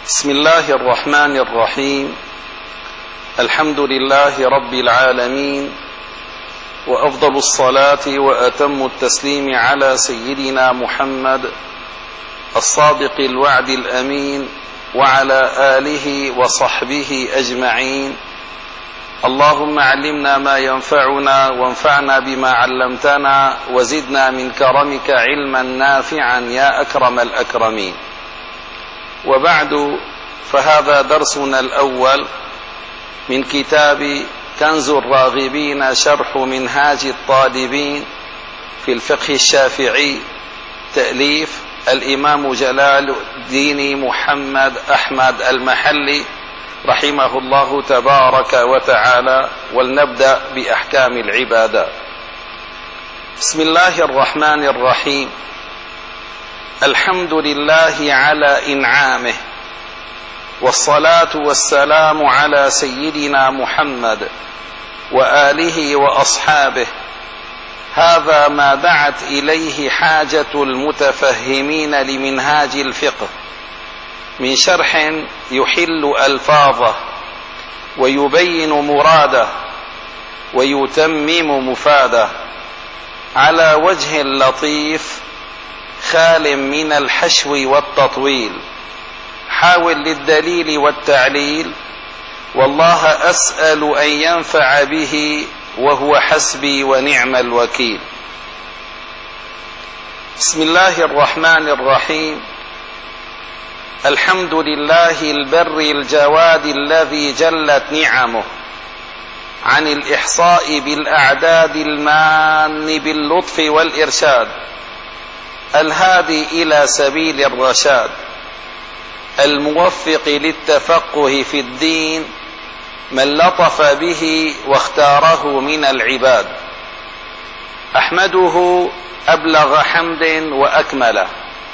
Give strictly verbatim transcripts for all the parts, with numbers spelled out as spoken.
بسم الله الرحمن الرحيم. الحمد لله رب العالمين، وأفضل الصلاة وأتم التسليم على سيدنا محمد الصادق الوعد الأمين وعلى آله وصحبه أجمعين. اللهم علمنا ما ينفعنا وانفعنا بما علمتنا وزدنا من كرمك علما نافعا يا أكرم الأكرمين. وبعد، فهذا درسنا الأول من كتاب كنز الراغبين شرح منهاج الطالبين في الفقه الشافعي، تأليف الإمام جلال الدين محمد أحمد المحلي رحمه الله تبارك وتعالى. ولنبدأ بأحكام العبادات. بسم الله الرحمن الرحيم. الحمد لله على إنعامه، والصلاة والسلام على سيدنا محمد وآله وأصحابه. هذا ما دعت إليه حاجة المتفهمين لمنهاج الفقه من شرح يحل ألفاظه ويبين مراده ويتمم مفاده على وجه لطيف خال من الحشو والتطويل، حاول للدليل والتعليل، والله أسأل أن ينفع به وهو حسبي ونعم الوكيل. بسم الله الرحمن الرحيم. الحمد لله البر الجواد الذي جلت نعمه عن الإحصاء بالأعداد، المان باللطف والإرشاد، الهادي إلى سبيل الرشاد، الموفق للتفقه في الدين، من لطف به واختاره من العباد. أحمده أبلغ حمد وأكمله،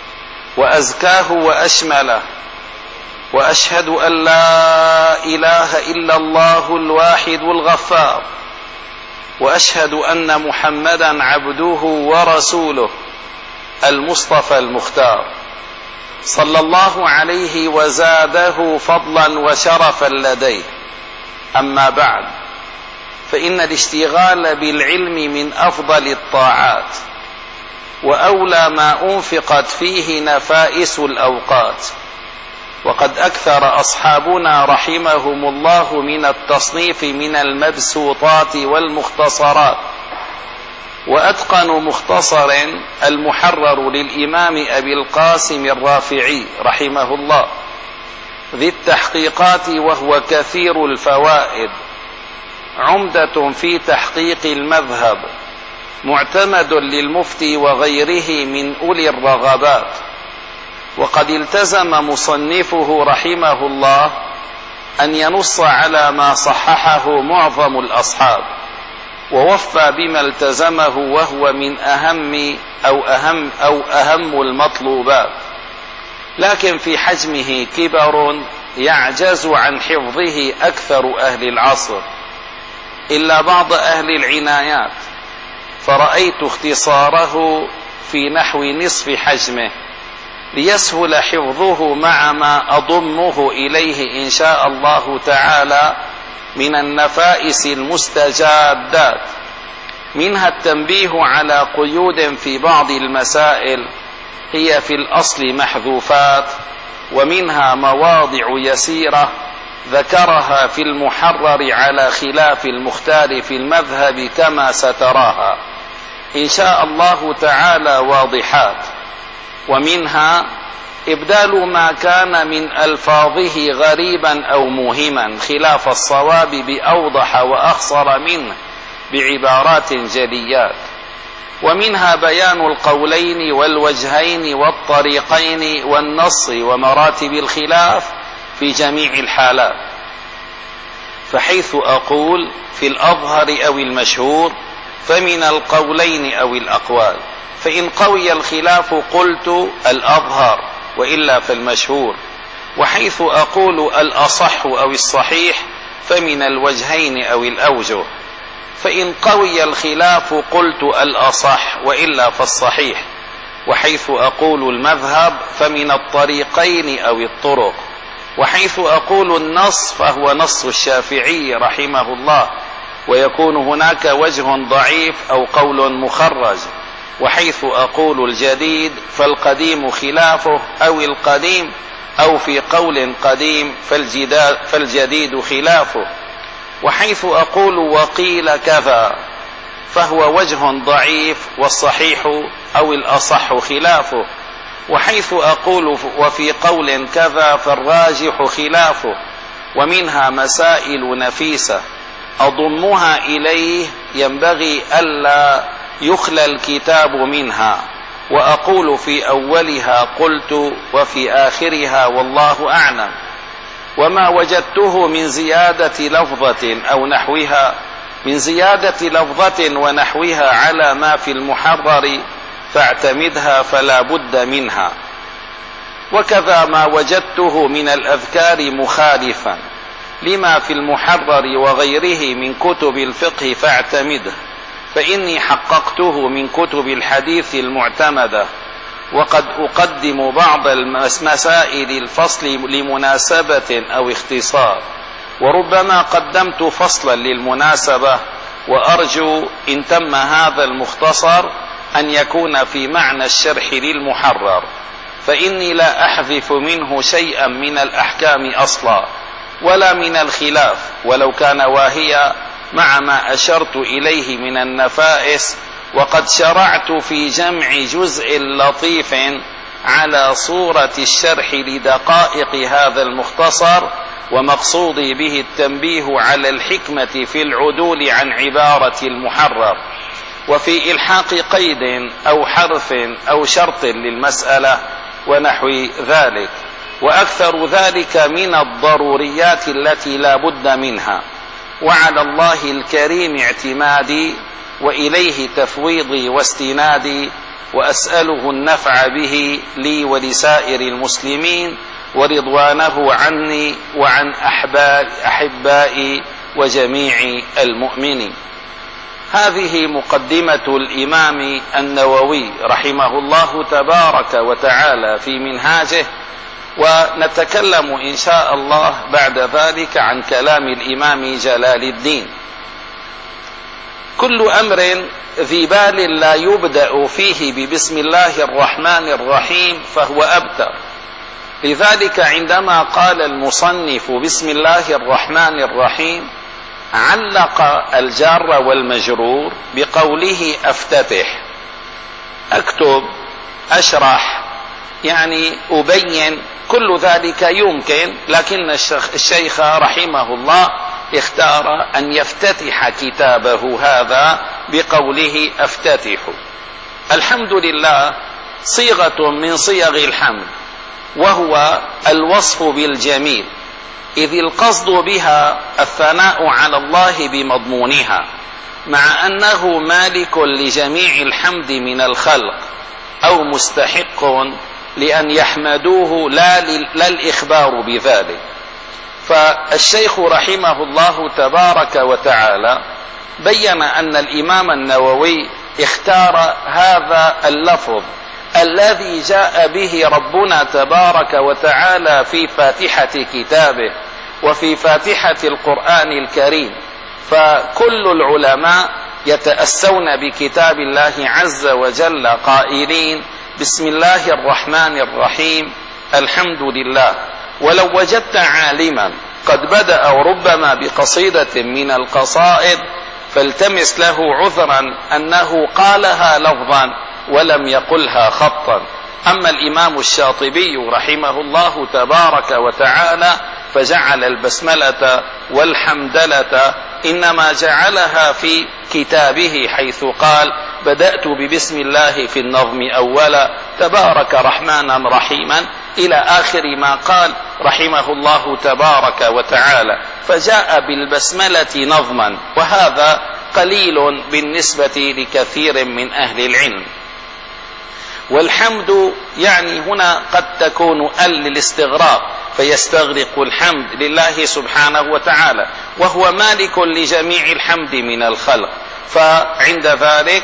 وأزكاه وأشمله، وأشهد أن لا إله إلا الله الواحد الغفار، وأشهد أن محمدا عبده ورسوله المصطفى المختار، صلى الله عليه وزاده فضلا وشرفا لديه. أما بعد، فإن الاشتغال بالعلم من أفضل الطاعات، وأولى ما أنفقت فيه نفائس الأوقات. وقد أكثر أصحابنا رحمهم الله من التصنيف من المبسوطات والمختصرات، وأتقن مختصر المحرر للإمام أبي القاسم الرافعي رحمه الله ذي التحقيقات، وهو كثير الفوائد، عمدة في تحقيق المذهب، معتمد للمفتي وغيره من أولي الرغبات. وقد التزم مصنفه رحمه الله أن ينص على ما صححه معظم الأصحاب، ووفى بما التزمه، وهو من أهم أو أهم أو أهم المطلوبات، لكن في حجمه كبر يعجز عن حفظه أكثر أهل العصر إلا بعض أهل العنايات، فرأيت اختصاره في نحو نصف حجمه ليسهل حفظه مع ما أضمه إليه إن شاء الله تعالى من النفائس المستجادات. منها التنبيه على قيود في بعض المسائل هي في الأصل محذوفات، ومنها مواضع يسيرة ذكرها في المحرر على خلاف المختار في المذهب كما ستراها إن شاء الله تعالى واضحات. ومنها إبدال ما كان من ألفاظه غريبا أو موهما خلاف الصواب بأوضح وأخصر منه بعبارات جليات. ومنها بيان القولين والوجهين والطريقين والنص ومراتب الخلاف في جميع الحالات. فحيث أقول في الأظهر أو المشهور فمن القولين أو الأقوال، فإن قوي الخلاف قلت الأظهر وإلا فالمشهور. وحيث أقول الأصح أو الصحيح فمن الوجهين أو الأوجه، فإن قوي الخلاف قلت الأصح وإلا فالصحيح. وحيث أقول المذهب فمن الطريقين أو الطرق، وحيث أقول النص فهو نص الشافعي رحمه الله، ويكون هناك وجه ضعيف أو قول مخرج. وحيث أقول الجديد فالقديم خلافه أو القديم، أو في قول قديم فالجديد خلافه. وحيث أقول وقيل كذا فهو وجه ضعيف والصحيح أو الأصح خلافه. وحيث أقول وفي قول كذا فالراجح خلافه. ومنها مسائل نفيسة أضمها إليه ينبغي ألا يخلى الكتاب منها، وأقول في أولها قلت وفي آخرها والله أعلم. وما وجدته من زيادة لفظة أو نحوها من زيادة لفظة ونحوها على ما في المحرر فاعتمدها فلا بد منها. وكذا ما وجدته من الأذكار مخالفا لما في المحرر وغيره من كتب الفقه فاعتمده، فإني حققته من كتب الحديث المعتمدة. وقد أقدم بعض المسائل الفصل لمناسبة أو اختصار، وربما قدمت فصلا للمناسبة، وأرجو إن تم هذا المختصر أن يكون في معنى الشرح للمحرر، فإني لا أحذف منه شيئا من الأحكام أصلا ولا من الخلاف، ولو كان واهيا مع ما أشرت إليه من النفائس. وقد شرعت في جمع جزء لطيف على صورة الشرح لدقائق هذا المختصر، ومقصودي به التنبيه على الحكمة في العدول عن عبارة المحرر، وفي إلحاق قيد أو حرف أو شرط للمسألة ونحو ذلك. وأكثر ذلك من الضروريات التي لا بد منها. وعلى الله الكريم اعتمادي، وإليه تفويضي واستنادي، وأسأله النفع به لي ولسائر المسلمين، ورضوانه عني وعن أحبائي وجميع المؤمنين. هذه مقدمة الإمام النووي رحمه الله تبارك وتعالى في منهاجه، ونتكلم إن شاء الله بعد ذلك عن كلام الإمام جلال الدين. كل أمر ذي بال لا يبدأ فيه ببسم الله الرحمن الرحيم فهو أبتر. لذلك عندما قال المصنف بسم الله الرحمن الرحيم علق الجار والمجرور بقوله أفتتح، أكتب، أشرح، يعني أبين، كل ذلك يمكن، لكن الشيخ رحمه الله اختار أن يفتتح كتابه هذا بقوله أفتتح. الحمد لله صيغة من صيغ الحمد، وهو الوصف بالجميل، إذ القصد بها الثناء على الله بمضمونها، مع أنه مالك لجميع الحمد من الخلق، أو مستحق لأن يحمدوه لا, لا الإخبار بذلك. فالشيخ رحمه الله تبارك وتعالى بين أن الإمام النووي اختار هذا اللفظ الذي جاء به ربنا تبارك وتعالى في فاتحة كتابه وفي فاتحة القرآن الكريم. فكل العلماء يتأسون بكتاب الله عز وجل قائلين بسم الله الرحمن الرحيم الحمد لله. ولو وجدت عالما قد بدأ ربما بقصيدة من القصائد فالتمس له عذرا أنه قالها لفظا ولم يقلها خطا. أما الإمام الشاطبي رحمه الله تبارك وتعالى فجعل البسملة والحمدلة إنما جعلها في كتابه، حيث قال بدأت ببسم الله في النظم أولا تبارك رحمانا رحيما إلى آخر ما قال رحمه الله تبارك وتعالى، فجاء بالبسملة نظما، وهذا قليل بالنسبة لكثير من أهل العلم. والحمد يعني هنا قد تكون ال للاستغراق، فيستغرق الحمد لله سبحانه وتعالى، وهو مالك لجميع الحمد من الخلق. فعند ذلك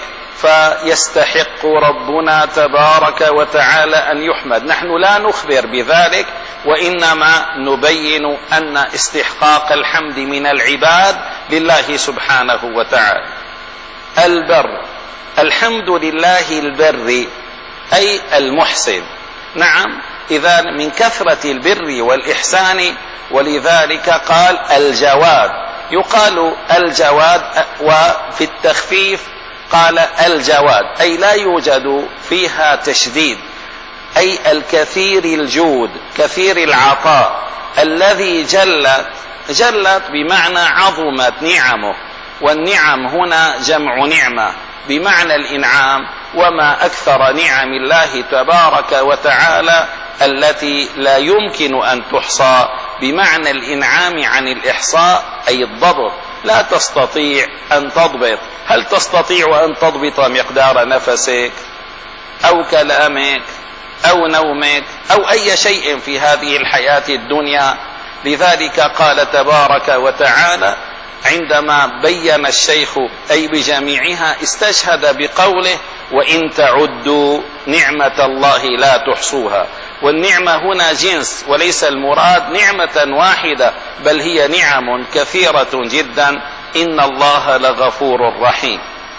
فيستحق ربنا تبارك وتعالى أن يحمد. نحن لا نخبر بذلك، وإنما نبين أن استحقاق الحمد من العباد لله سبحانه وتعالى. البر، الحمد لله البر أي المحسن. نعم، إذا من كثرة البر والإحسان، ولذلك قال الجواد. يقال الجواد، وفي التخفيف قال الجواد، أي لا يوجد فيها تشديد، أي الكثير الجود، كثير العطاء، الذي جلت جلت بمعنى عظمت نعمه، والنعم هنا جمع نعمة بمعنى الإنعام، وما أكثر نعم الله تبارك وتعالى التي لا يمكن أن تحصى، بمعنى الإنعام عن الإحصاء أي الضبط. لا تستطيع أن تضبط. هل تستطيع أن تضبط مقدار نفسك أو كلامك أو نومك أو أي شيء في هذه الحياة الدنيا؟ لذلك قال تبارك وتعالى عندما بين الشيخ أي بجميعها استشهد بقوله وإن تعدوا نعمة الله لا تحصوها. والنعمة هنا جنس، وليس المراد نعمة واحدة، بل هي نعم كثيرة جدا. إن الله لغفور رحيم.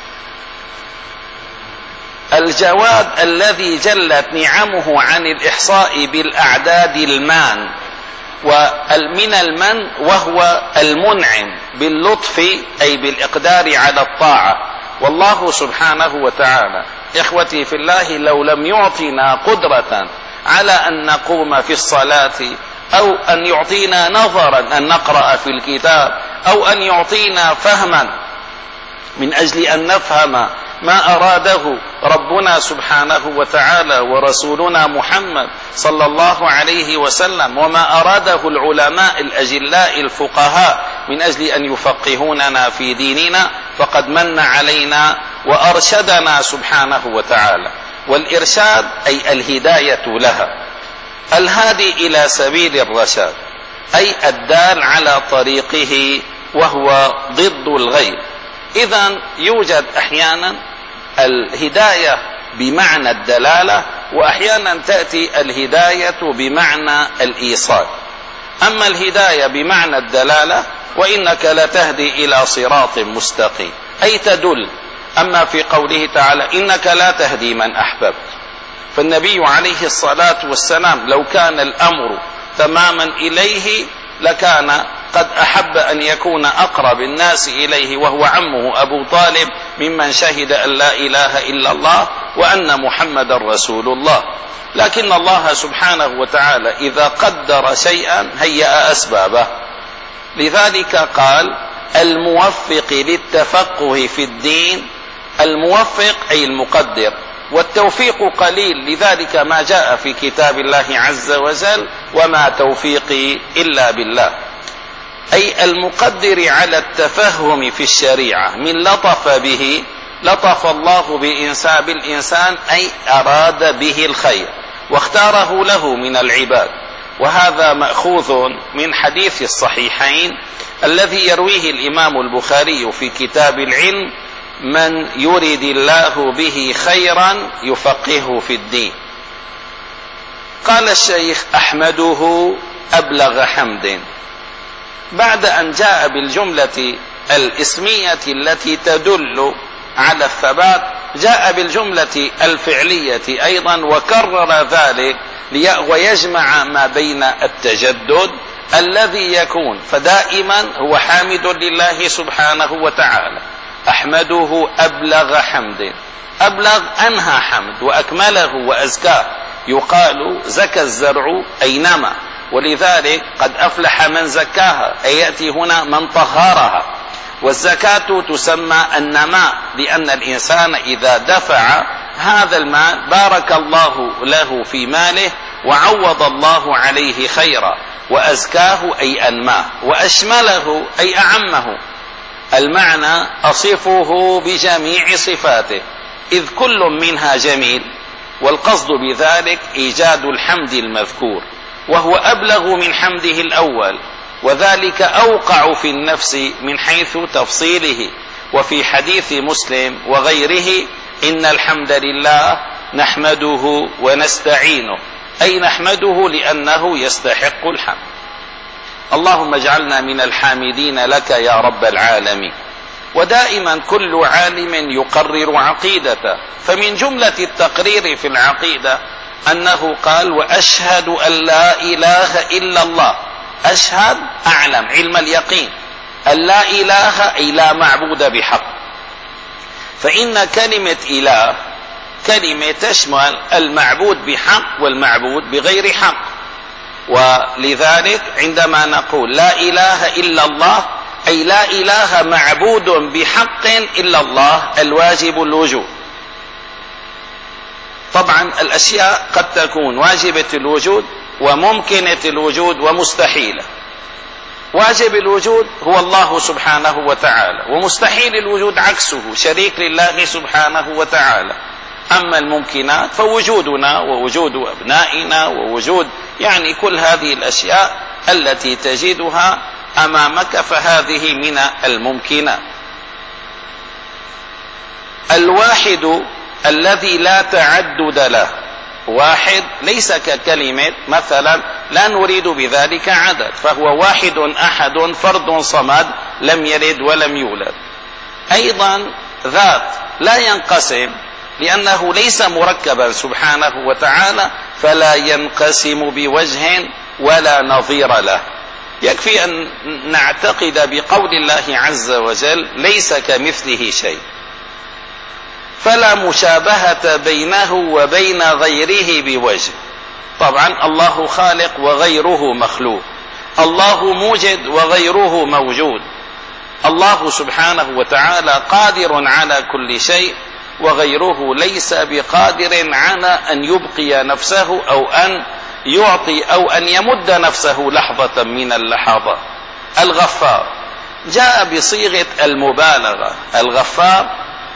الجواد الذي جلت نعمه عن الإحصاء بالأعداد المان، ومن المن وهو المنعم باللطف أي بالإقدار على الطاعة. والله سبحانه وتعالى إخوتي في الله لو لم يعطينا قدرة على أن نقوم في الصلاة، أو أن يعطينا نظرا أن نقرأ في الكتاب، أو أن يعطينا فهما من أجل أن نفهم ما أراده ربنا سبحانه وتعالى ورسولنا محمد صلى الله عليه وسلم، وما أراده العلماء الأجلاء الفقهاء من أجل أن يفقهوننا في ديننا، فقد من علينا وأرشدنا سبحانه وتعالى. والإرشاد أي الهداية لها. الهادي إلى سبيل الرشاد أي الدال على طريقه، وهو ضد الغي. إذن يوجد أحيانا الهداية بمعنى الدلالة، وأحيانا تأتي الهداية بمعنى الإيصال. أما الهداية بمعنى الدلالة وإنك لتهدي إلى صراط مستقيم أي تدل. أما في قوله تعالى إنك لا تهدي من أحببت، فالنبي عليه الصلاة والسلام لو كان الأمر تماما إليه لكان قد أحب أن يكون أقرب الناس إليه وهو عمه أبو طالب، ممن شهد أن لا إله إلا الله وأن محمد رسول الله. لكن الله سبحانه وتعالى إذا قدر شيئا هيأ أسبابه. لذلك قال الموفق للتفقه في الدين. الموفق أي المقدر، والتوفيق قليل، لذلك ما جاء في كتاب الله عز وجل وما توفيقي إلا بالله، أي المقدر على التفهم في الشريعة. من لطف به، لطف الله بإنسان بالإنسان أي أراد به الخير واختاره له من العباد. وهذا مأخوذ من حديث الصحيحين الذي يرويه الإمام البخاري في كتاب العلم: من يرد الله به خيرا يفقهه في الدين. قال الشيخ أحمده أبلغ حمد، بعد أن جاء بالجملة الاسمية التي تدل على الثبات جاء بالجملة الفعلية أيضا، وكرر ذلك ويجمع ما بين التجدد الذي يكون، فدائما هو حامد لله سبحانه وتعالى. أحمده أبلغ حمد، أبلغ أنهى حمد وأكمله وأزكاه. يقال زكى الزرع أي نمى، ولذلك قد أفلح من زكاها، أي يأتي هنا من طهرها. والزكاة تسمى النماء، لأن الإنسان إذا دفع هذا المال بارك الله له في ماله وعوض الله عليه خيرا، وأزكاه أي أنماه، وأشمله أي أعمه. المعنى أصفه بجميع صفاته، إذ كل منها جميل، والقصد بذلك إيجاد الحمد المذكور، وهو أبلغ من حمده الأول، وذلك أوقع في النفس من حيث تفصيله. وفي حديث مسلم وغيره: إن الحمد لله نحمده ونستعينه، أي نحمده لأنه يستحق الحمد. اللهم اجعلنا من الحامدين لك يا رب العالمين. ودائما كل عالم يقرر عقيدته، فمن جملة التقرير في العقيدة أنه قال: وأشهد أن لا إله إلا الله. أشهد أعلم علم اليقين، أن لا إله أي لا معبود بحق، فإن كلمة إله كلمة تشمل المعبود بحق والمعبود بغير حق. ولذلك عندما نقول لا إله إلا الله أي لا إله معبود بحق إلا الله الواجب الوجود. طبعا الأشياء قد تكون واجبة الوجود وممكنة الوجود ومستحيلة. واجب الوجود هو الله سبحانه وتعالى، ومستحيل الوجود عكسه شريك لله سبحانه وتعالى. أما الممكنات فوجودنا ووجود أبنائنا ووجود يعني كل هذه الأشياء التي تجدها أمامك فهذه من الممكنات. الواحد الذي لا تعدد له، واحد ليس ككلمة مثلا لا نريد بذلك عدد، فهو واحد أحد فرد صمد لم يلد ولم يولد. أيضا ذات لا ينقسم لأنه ليس مركبا سبحانه وتعالى، فلا ينقسم بوجه ولا نظير له. يكفي أن نعتقد بقول الله عز وجل: ليس كمثله شيء، فلا مشابهة بينه وبين غيره بوجه. طبعا الله خالق وغيره مخلوق، الله موجد وغيره موجود، الله سبحانه وتعالى قادر على كل شيء وغيره ليس بقادر على أن يبقي نفسه أو أن يعطي أو أن يمد نفسه لحظة من اللحظات. الغفار جاء بصيغة المبالغة. الغفار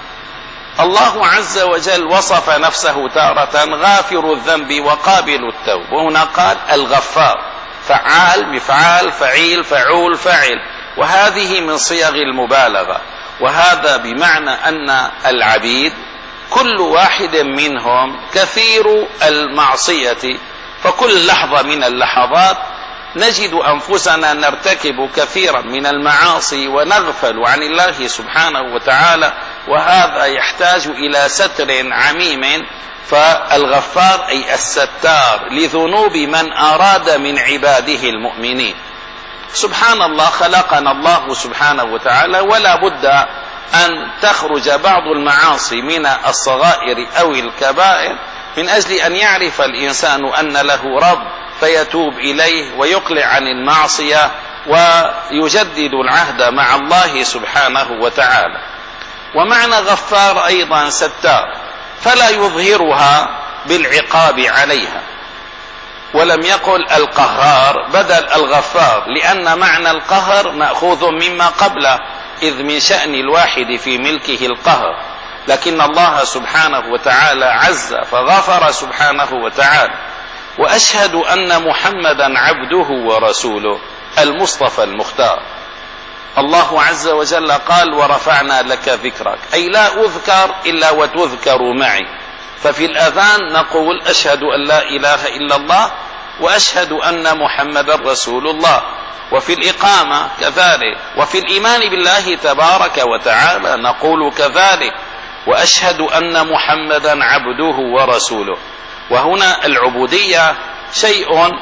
الله عز وجل وصف نفسه تارة غافر الذنب وقابل التوب، وهنا قال الغفار، فعال مفعال فعيل فعول فعل، وهذه من صيغ المبالغة. وهذا بمعنى أن العبيد كل واحد منهم كثير المعصية، فكل لحظة من اللحظات نجد أنفسنا نرتكب كثيرا من المعاصي ونغفل عن الله سبحانه وتعالى، وهذا يحتاج إلى ستر عميم. فالغفار أي الستار لذنوب من أراد من عباده المؤمنين. سبحان الله، خلقنا الله سبحانه وتعالى ولا بد أن تخرج بعض المعاصي من الصغائر أو الكبائر من أجل أن يعرف الإنسان أن له رب فيتوب إليه ويقلع عن المعصية ويجدد العهد مع الله سبحانه وتعالى. ومعنى غفار أيضا ستار، فلا يظهرها بالعقاب عليها. ولم يقل القهار بدل الغفار، لأن معنى القهر مأخوذ مما قبله، إذ من شأن الواحد في ملكه القهر، لكن الله سبحانه وتعالى عز فغفر سبحانه وتعالى. وأشهد أن محمدا عبده ورسوله المصطفى المختار. الله عز وجل قال: ورفعنا لك ذكرك، أي لا أذكر إلا وتذكر معي. ففي الأذان نقول: أشهد أن لا إله إلا الله وأشهد أن محمدا رسول الله. وفي الإقامة كذلك، وفي الإيمان بالله تبارك وتعالى نقول كذلك: وأشهد أن محمدا عبده ورسوله. وهنا العبودية شيء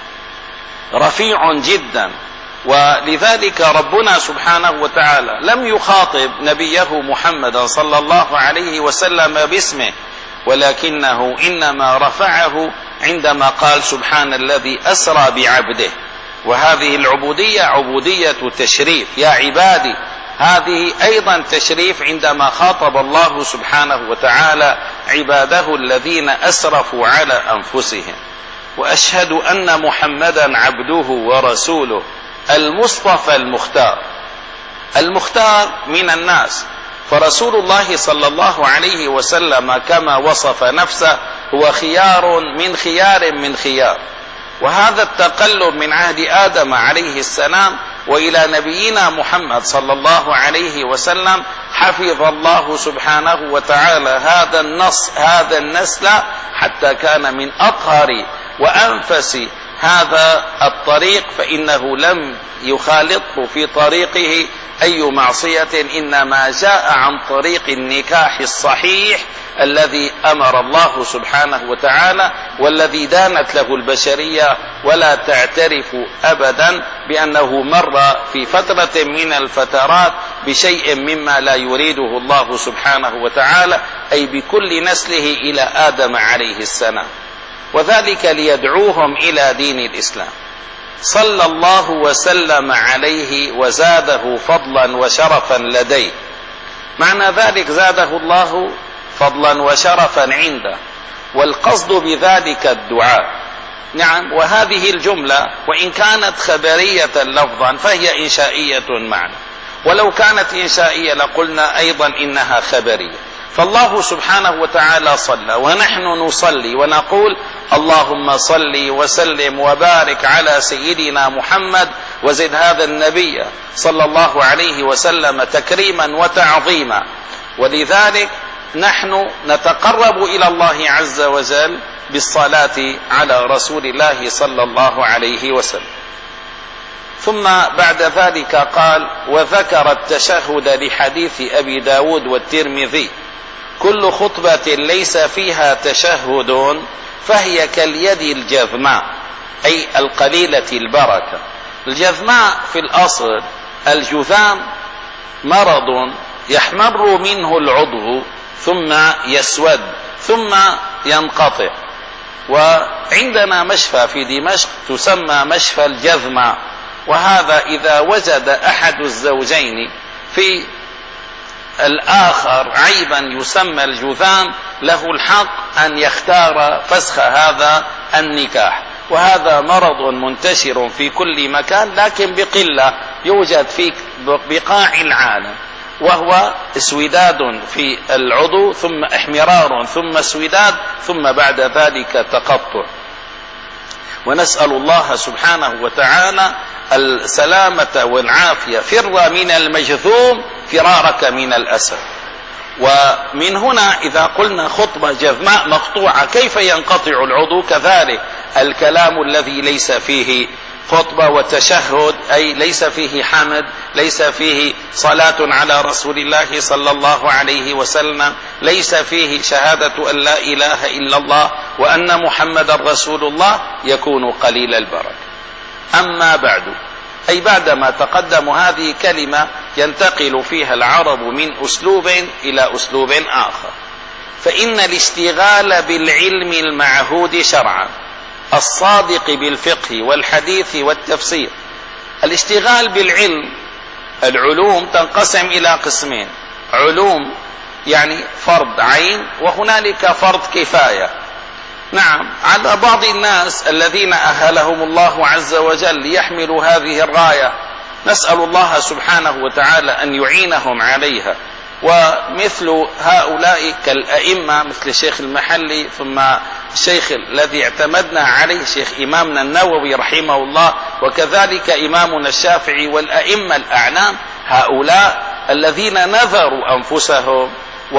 رفيع جدا، ولذلك ربنا سبحانه وتعالى لم يخاطب نبيه محمدا صلى الله عليه وسلم باسمه، ولكنه إنما رفعه عندما قال: سبحان الذي أسرى بعبده. وهذه العبودية عبودية تشريف، يا عبادي، هذه أيضا تشريف عندما خاطب الله سبحانه وتعالى عباده الذين أسرفوا على أنفسهم. وأشهد أن محمدا عبده ورسوله المصطفى المختار. المختار من الناس، فرسول الله صلى الله عليه وسلم كما وصف نفسه هو خيار من خيار من خيار. وهذا التقلب من عهد آدم عليه السلام وإلى نبينا محمد صلى الله عليه وسلم حفظ الله سبحانه وتعالى هذا النص هذا النسل حتى كان من أطهر وأنفس هذا الطريق، فإنه لم يخالطه في طريقه أي معصية، إنما جاء عن طريق النكاح الصحيح الذي أمر الله سبحانه وتعالى، والذي دانت له البشرية ولا تعترف أبدا بأنه مر في فترة من الفترات بشيء مما لا يريده الله سبحانه وتعالى، أي بكل نسله إلى آدم عليه السلام، وذلك ليدعوهم إلى دين الإسلام. صلى الله وسلم عليه وزاده فضلا وشرفا لديه. معنى ذلك زاده الله فضلا وشرفا عنده، والقصد بذلك الدعاء. نعم، وهذه الجملة وإن كانت خبرية لفظا فهي إنشائية معنى، ولو كانت إنشائية لقلنا أيضا إنها خبرية. فالله سبحانه وتعالى صلى، ونحن نصلي ونقول اللهم صل وسلم وبارك على سيدنا محمد وزد هذا النبي صلى الله عليه وسلم تكريما وتعظيما. ولذلك نحن نتقرب إلى الله عز وجل بالصلاة على رسول الله صلى الله عليه وسلم. ثم بعد ذلك قال: وذكر التشهد لحديث أبي داود والترمذي: كل خطبة ليس فيها تشهد فهي كاليد الجذماء، أي القليلة البركة. الجذماء في الأصل الجذام مرض يحمر منه العضو ثم يسود ثم ينقطع، وعندنا مشفى في دمشق تسمى مشفى الجذماء، وهذا إذا وجد أحد الزوجين في الآخر عيبا يسمى الجذام له الحق أن يختار فسخ هذا النكاح. وهذا مرض منتشر في كل مكان، لكن بقلة يوجد في بقاع العالم، وهو اسوداد في العضو ثم احمرار ثم اسوداد ثم بعد ذلك تقطع. ونسأل الله سبحانه وتعالى السلامة والعافية. فر من المجذوم فرارك من الأسد. ومن هنا إذا قلنا خطبة جذماء مقطوعة كيف ينقطع العضو؟ كذلك الكلام الذي ليس فيه خطبة وتشهد، أي ليس فيه حمد، ليس فيه صلاة على رسول الله صلى الله عليه وسلم، ليس فيه شهادة أن لا إله إلا الله وأن محمد رسول الله، يكون قليل البركة. أما بعد، أي بعدما تقدم هذه كلمة ينتقل فيها العرب من أسلوب إلى أسلوب آخر. فإن الاشتغال بالعلم المعهود شرعا الصادق بالفقه والحديث والتفسير. الاشتغال بالعلم، العلوم تنقسم إلى قسمين: علوم يعني فرض عين، وهنالك فرض كفاية. نعم، على بعض الناس الذين أهلهم الله عز وجل ليحملوا هذه الراية، نسأل الله سبحانه وتعالى أن يعينهم عليها. ومثل هؤلاء كالأئمة مثل الشيخ المحلي، ثم الشيخ الذي اعتمدنا عليه شيخ إمامنا النووي رحمه الله، وكذلك إمامنا الشافعي والأئمة الأعلام، هؤلاء الذين نذروا أنفسهم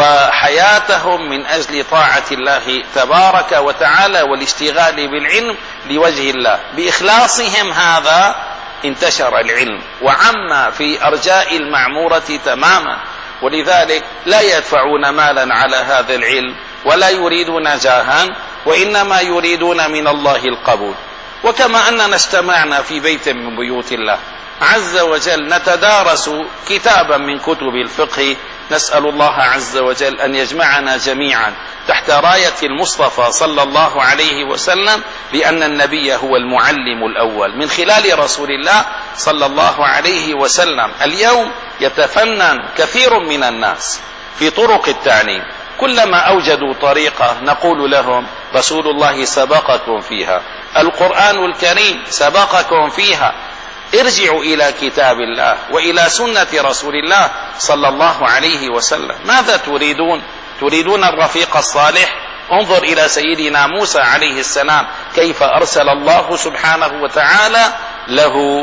وحياتهم من أجل طاعة الله تبارك وتعالى والاشتغال بالعلم لوجه الله. بإخلاصهم هذا انتشر العلم وعم في أرجاء المعمورة تماما، ولذلك لا يدفعون مالا على هذا العلم ولا يريدون جاها، وإنما يريدون من الله القبول. وكما أننا اجتمعنا في بيت من بيوت الله عز وجل نتدارس كتابا من كتب الفقه، نسأل الله عز وجل أن يجمعنا جميعا تحت راية المصطفى صلى الله عليه وسلم، لأن النبي هو المعلم الأول من خلال رسول الله صلى الله عليه وسلم. اليوم يتفنن كثير من الناس في طرق التعليم، كلما أوجدوا طريقة نقول لهم رسول الله سبقكم فيها، القرآن الكريم سبقكم فيها، ارجعوا إلى كتاب الله وإلى سنة رسول الله صلى الله عليه وسلم. ماذا تريدون؟ تريدون الرفيق الصالح؟ انظر إلى سيدنا موسى عليه السلام كيف أرسل الله سبحانه وتعالى له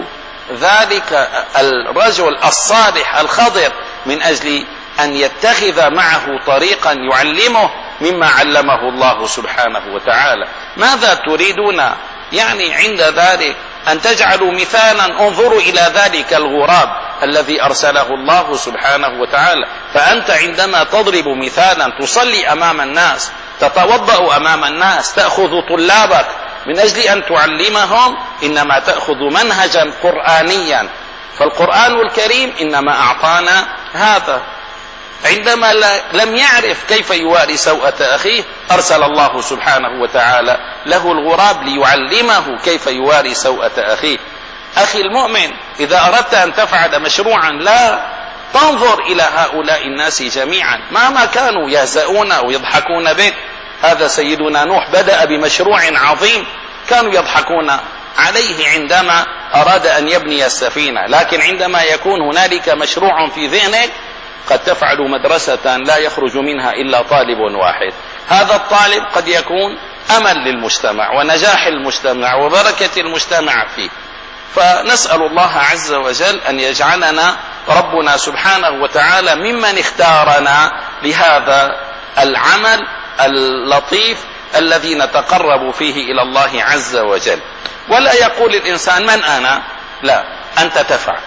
ذلك الرجل الصالح الخضر من أجل أن يتخذ معه طريقا يعلمه مما علمه الله سبحانه وتعالى. ماذا تريدون يعني عند ذلك؟ أن تجعلوا مثالا. انظروا إلى ذلك الغراب الذي أرسله الله سبحانه وتعالى. فأنت عندما تضرب مثالا تصلي أمام الناس، تتوضأ أمام الناس، تأخذ طلابك من أجل أن تعلمهم، إنما تأخذ منهجا قرآنيا. فالقرآن الكريم إنما أعطانا هذا. عندما لم يعرف كيف يواري سوءة أخيه أرسل الله سبحانه وتعالى له الغراب ليعلمه كيف يواري سوءة أخيه. أخي المؤمن، إذا أردت أن تفعل مشروعا لا تنظر إلى هؤلاء الناس جميعا مهما كانوا يهزؤون أو يضحكون بك. هذا سيدنا نوح بدأ بمشروع عظيم كانوا يضحكون عليه عندما أراد أن يبني السفينة، لكن عندما يكون هنالك مشروع في ذهنك قد تفعل مدرسة لا يخرج منها إلا طالب واحد. هذا الطالب قد يكون أمل للمجتمع ونجاح المجتمع وبركة المجتمع فيه. فنسأل الله عز وجل أن يجعلنا ربنا سبحانه وتعالى ممن اختارنا لهذا العمل اللطيف الذي نتقرب فيه إلى الله عز وجل. ولا يقول الإنسان من أنا، لا، أنت تفعل.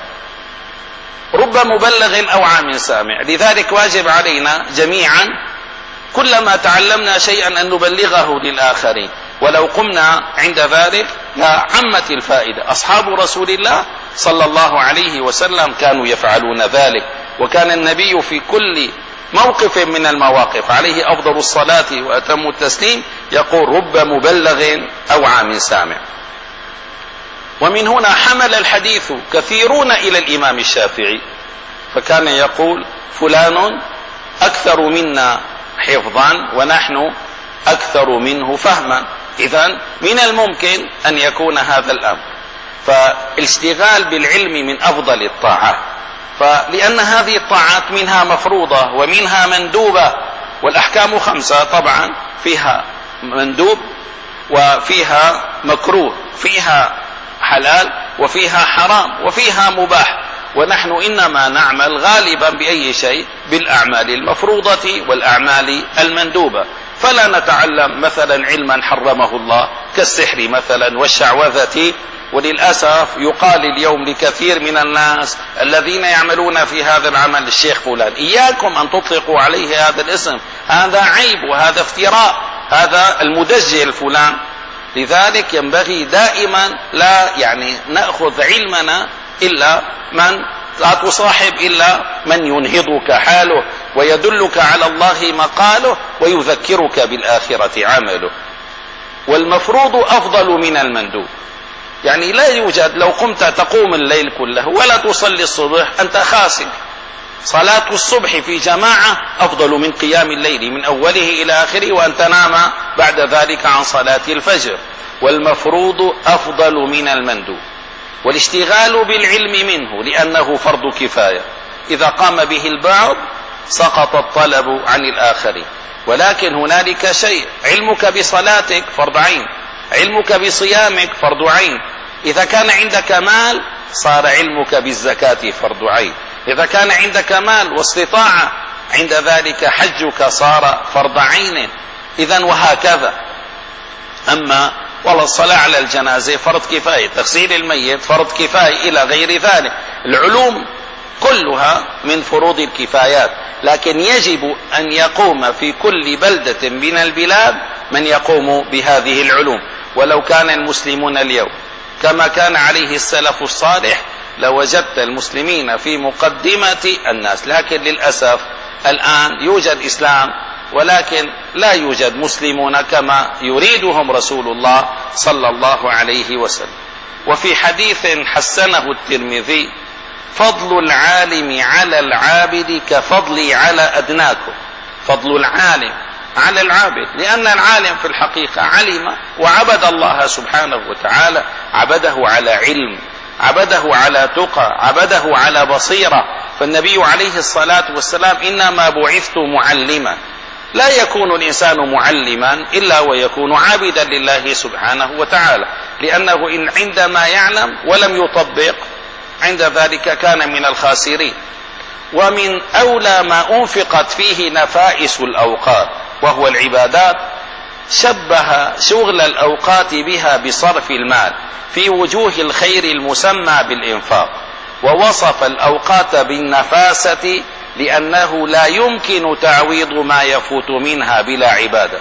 رب مبلغ أوعى من سامع. لذلك واجب علينا جميعا كلما تعلمنا شيئا أن نبلغه للآخرين، ولو قمنا عند ذلك لعمت الفائدة. أصحاب رسول الله صلى الله عليه وسلم كانوا يفعلون ذلك، وكان النبي في كل موقف من المواقف عليه أفضل الصلاة وأتم التسليم يقول رب مبلغ أوعى من سامع. ومن هنا حمل الحديث كثيرون إلى الإمام الشافعي، فكان يقول فلان أكثر منا حفظا ونحن أكثر منه فهما. إذن من الممكن أن يكون هذا الأمر. فالاشتغال بالعلم من أفضل الطاعات، فلأن هذه الطاعات منها مفروضة ومنها مندوبة، والأحكام خمسة طبعا، فيها مندوب وفيها مكروه، فيها حلال وفيها حرام وفيها مباح. ونحن إنما نعمل غالبا بأي شيء؟ بالأعمال المفروضة والأعمال المندوبة. فلا نتعلم مثلا علما حرمه الله كالسحر مثلا والشعوذة. وللأسف يقال اليوم لكثير من الناس الذين يعملون في هذا العمل الشيخ فلان، إياكم أن تطلقوا عليه هذا الاسم، هذا عيب وهذا افتراء، هذا المدجل فلان. لذلك ينبغي دائما لا يعني نأخذ علمنا إلا من لا تصاحب إلا من ينهضك حاله ويدلك على الله مقاله ويذكرك بالآخرة عمله. والمفروض أفضل من المندوب. يعني لا يوجد لو قمت تقوم الليل كله ولا تصلي الصبح أنت خاسر. صلاة الصبح في جماعة أفضل من قيام الليل من أوله إلى آخره، وأن تنام بعد ذلك عن صلاة الفجر. والمفروض أفضل من المندوب. والاشتغال بالعلم منه لأنه فرض كفاية، إذا قام به البعض سقط الطلب عن الآخرين. ولكن هنالك شيء، علمك بصلاتك فرض عين، علمك بصيامك فرض عين. إذا كان عندك مال صار علمك بالزكاة فرض عين. إذا كان عندك مال واستطاعة عند ذلك حجك صار فرض عين. إذن وهكذا. أما والله الصلاة على الجنازة فرض كفاية، تغسيل الميت فرض كفاية إلى غير ذلك. العلوم كلها من فروض الكفايات، لكن يجب أن يقوم في كل بلدة من البلاد من يقوم بهذه العلوم. ولو كان المسلمون اليوم كما كان عليه السلف الصالح لوجدت المسلمين في مقدمة الناس. لكن للأسف الآن يوجد إسلام ولكن لا يوجد مسلمون كما يريدهم رسول الله صلى الله عليه وسلم. وفي حديث حسنه الترمذي فضل العالم على العابد كفضلي على أدناكم. فضل العالم على العابد، لأن العالم في الحقيقة علم وعبد الله سبحانه وتعالى، عبده على علم، عبده على تقى، عبده على بصيرة. فالنبي عليه الصلاة والسلام إنما بعثت معلما. لا يكون الإنسان معلما إلا ويكون عابدا لله سبحانه وتعالى، لأنه إن عندما يعلم ولم يطبق عند ذلك كان من الخاسرين. ومن أولى ما أنفقت فيه نفائس الأوقات، وهو العبادات، شبه شغل الأوقات بها بصرف المال في وجوه الخير المسمى بالإنفاق، ووصف الأوقات بالنفاسة لأنه لا يمكن تعويض ما يفوت منها بلا عبادة.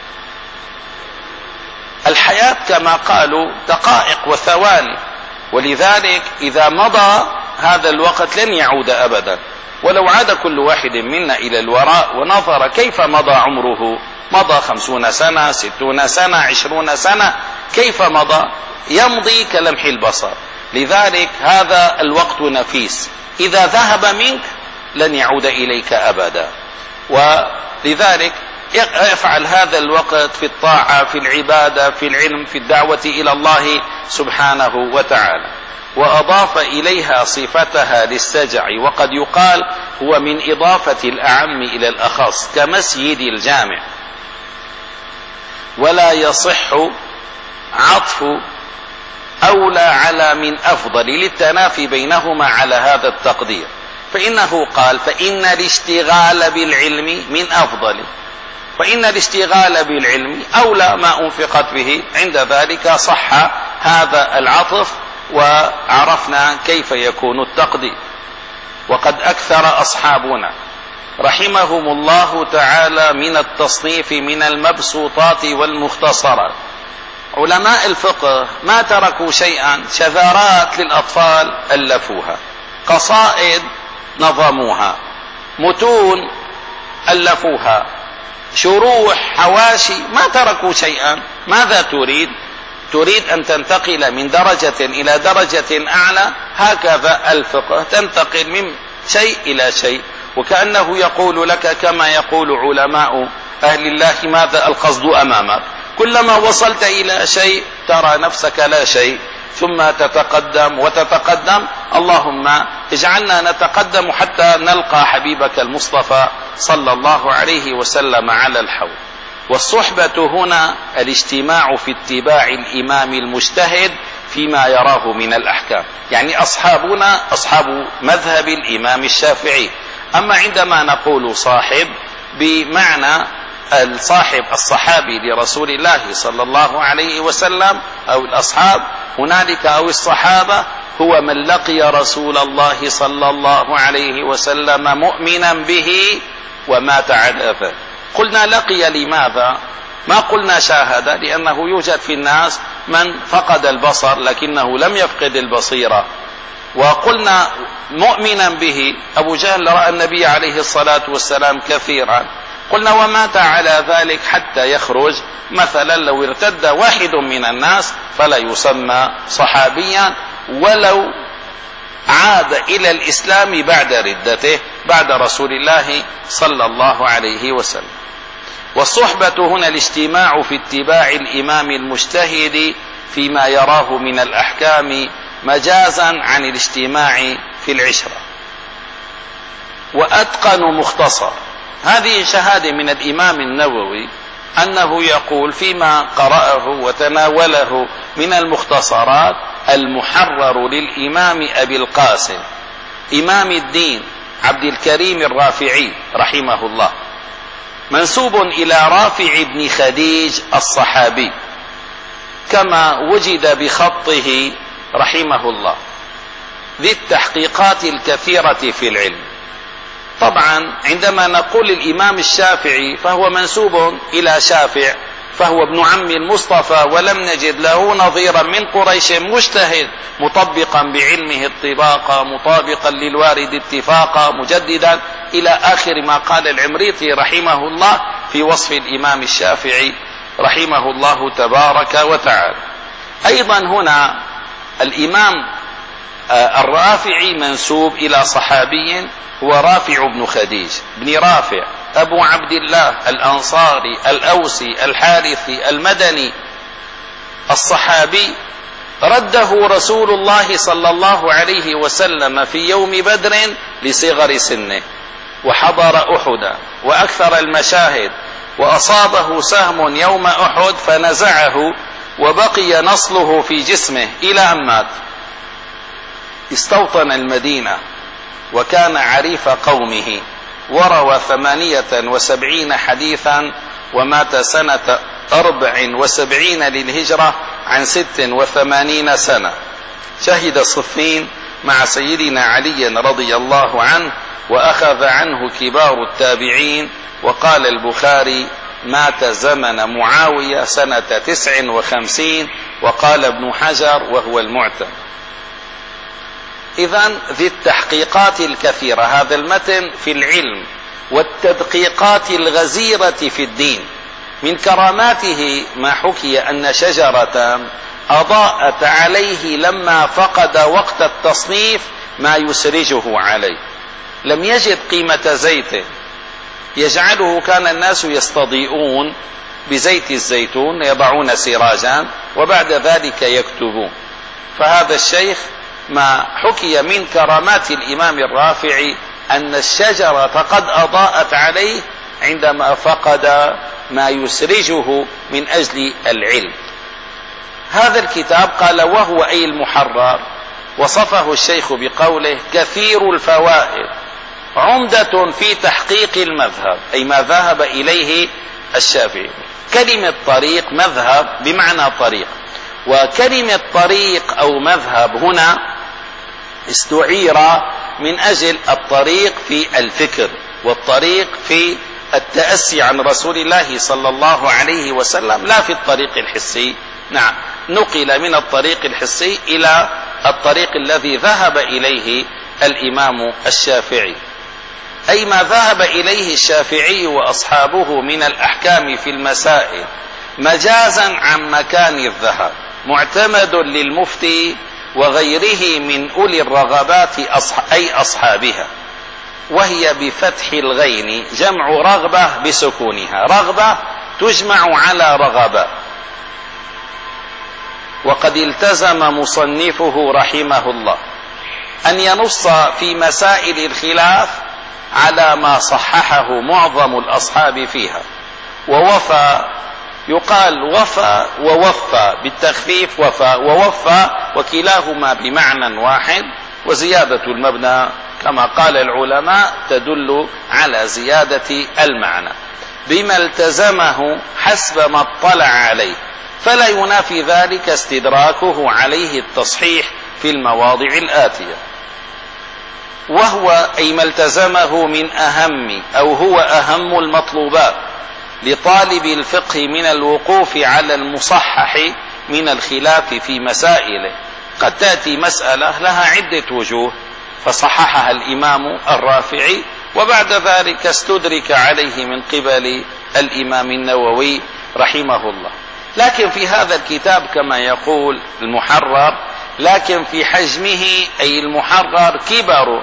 الحياة كما قالوا دقائق وثواني، ولذلك إذا مضى هذا الوقت لن يعود أبدا. ولو عاد كل واحد منا إلى الوراء ونظر كيف مضى عمره، مضى خمسون سنة، ستون سنة، عشرون سنة، كيف مضى؟ يمضي كلمح البصر. لذلك هذا الوقت نفيس، إذا ذهب منك لن يعود إليك أبدا. ولذلك افعل هذا الوقت في الطاعة، في العبادة، في العلم، في الدعوة إلى الله سبحانه وتعالى. وأضاف إليها صفتها للسجع، وقد يقال هو من إضافة الأعم إلى الأخص كمسجد الجامع، ولا يصح عطف أولى على من أفضل للتنافي بينهما على هذا التقدير، فإنه قال فإن الاشتغال بالعلم من أفضل، فإن الاشتغال بالعلم أولى ما أنفقت به، عند ذلك صح هذا العطف وعرفنا كيف يكون التقدير. وقد أكثر أصحابنا رحمهم الله تعالى من التصنيف من المبسوطات والمختصرات. علماء الفقه ما تركوا شيئا، شذرات للأطفال ألفوها، قصائد نظموها، متون ألفوها، شروح، حواشي، ما تركوا شيئا. ماذا تريد؟ تريد أن تنتقل من درجة إلى درجة أعلى، هكذا الفقه تنتقل من شيء إلى شيء، وكأنه يقول لك كما يقول علماء أهل الله ماذا القصد أمامك. كلما وصلت إلى شيء ترى نفسك لا شيء، ثم تتقدم وتتقدم. اللهم اجعلنا نتقدم حتى نلقى حبيبك المصطفى صلى الله عليه وسلم على الحوض. والصحبة هنا الاجتماع في اتباع الإمام المجتهد فيما يراه من الأحكام، يعني أصحابنا أصحاب مذهب الإمام الشافعي. أما عندما نقول صاحب بمعنى الصاحب الصحابي لرسول الله صلى الله عليه وسلم أو الأصحاب هنالك أو الصحابة، هو من لقي رسول الله صلى الله عليه وسلم مؤمنا به ومات على ذلك. قلنا لقي لماذا؟ ما قلنا شاهد، لأنه يوجد في الناس من فقد البصر لكنه لم يفقد البصيرة. وقلنا مؤمنا به، أبو جهل رأى النبي عليه الصلاة والسلام كثيرا. قلنا ومات على ذلك حتى يخرج. مثلا لو ارتد واحد من الناس فلا يسمى صحابيا ولو عاد إلى الإسلام بعد ردته بعد رسول الله صلى الله عليه وسلم. والصحبة هنا الاجتماع في اتباع الإمام المجتهد فيما يراه من الأحكام مجازا عن الاجتماع في العشرة. وأتقن مختصر، هذه شهادة من الإمام النووي أنه يقول فيما قرأه وتناوله من المختصرات: المحرر للإمام أبي القاسم إمام الدين عبد الكريم الرافعي رحمه الله، منسوب إلى رافع بن خديج الصحابي، كما وجد بخطه رحمه الله، ذي التحقيقات الكثيرة في العلم. طبعا عندما نقول الإمام الشافعي فهو منسوب إلى شافع، فهو ابن عم المصطفى، ولم نجد له نظيرا من قريش، مجتهد مطبقا بعلمه الطباقة، مطابقا للوارد اتفاقا، مجددا، إلى آخر ما قال العمريطي رحمه الله في وصف الإمام الشافعي رحمه الله تبارك وتعالى. أيضا هنا الإمام الرافعي منسوب إلى صحابي هو رافع بن خديج بن رافع أبو عبد الله الأنصاري الأوسي الحارثي المدني الصحابي، رده رسول الله صلى الله عليه وسلم في يوم بدر لصغر سنه، وحضر أحد وأكثر المشاهد، وأصابه سهم يوم أحد فنزعه وبقي نصله في جسمه إلى أن مات. استوطن المدينة وكان عريف قومه، وروى ثمانية وسبعين حديثا ومات سنة أربع وسبعين للهجرة عن ست وثمانين سنة. شهد صفين مع سيدنا علي رضي الله عنه، وأخذ عنه كبار التابعين. وقال البخاري: مات زمن معاوية سنة تسع وخمسين. وقال ابن حجر: وهو المعتمد. إذن ذي التحقيقات الكثيرة، هذا المتن في العلم والتدقيقات الغزيرة في الدين. من كراماته ما حكي أن شجرة أضاءت عليه لما فقد وقت التصنيف ما يسرجه عليه، لم يجد قيمة زيته يجعله، كان الناس يستضيئون بزيت الزيتون، يضعون سراجا وبعد ذلك يكتبون. فهذا الشيخ ما حكي من كرامات الإمام الرافعي أن الشجرة قد أضاءت عليه عندما فقد ما يسرجه من أجل العلم. هذا الكتاب قال وهو أي المحرر، وصفه الشيخ بقوله: كثير الفوائد، عمدة في تحقيق المذهب، أي ما ذهب إليه الشافعي. كلمة طريق مذهب بمعنى طريق، وكلمة طريق أو مذهب هنا استعير من أجل الطريق في الفكر، والطريق في التأسي عن رسول الله صلى الله عليه وسلم، لا في الطريق الحسي. نعم، نقل من الطريق الحسي إلى الطريق الذي ذهب إليه الإمام الشافعي، أي ما ذهب إليه الشافعي وأصحابه من الأحكام في المسائل مجازا عن مكان الذهب، معتمد للمفتي وغيره من أولي الرغبات أي أصحابها. وهي بفتح الغين جمع رغبة بسكونها، رغبة تجمع على رغبة. وقد التزم مصنفه رحمه الله أن ينص في مسائل الخلاف على ما صححه معظم الأصحاب فيها، ووفى، يقال وفى ووفى بالتخفيف، وفى ووفى وكلاهما بمعنى واحد، وزيادة المبنى كما قال العلماء تدل على زيادة المعنى، بما التزمه حسب ما اطلع عليه، فلا ينافي ذلك استدراكه عليه التصحيح في المواضع الآتية. وهو أي ما التزمه من أهم أو هو أهم المطلوبات لطالب الفقه من الوقوف على المصحح من الخلاف في مسائله. قد تأتي مسألة لها عدة وجوه فصححها الإمام الرافعي، وبعد ذلك استدرك عليه من قبل الإمام النووي رحمه الله. لكن في هذا الكتاب كما يقول المحرر، لكن في حجمه أي المحرر كبر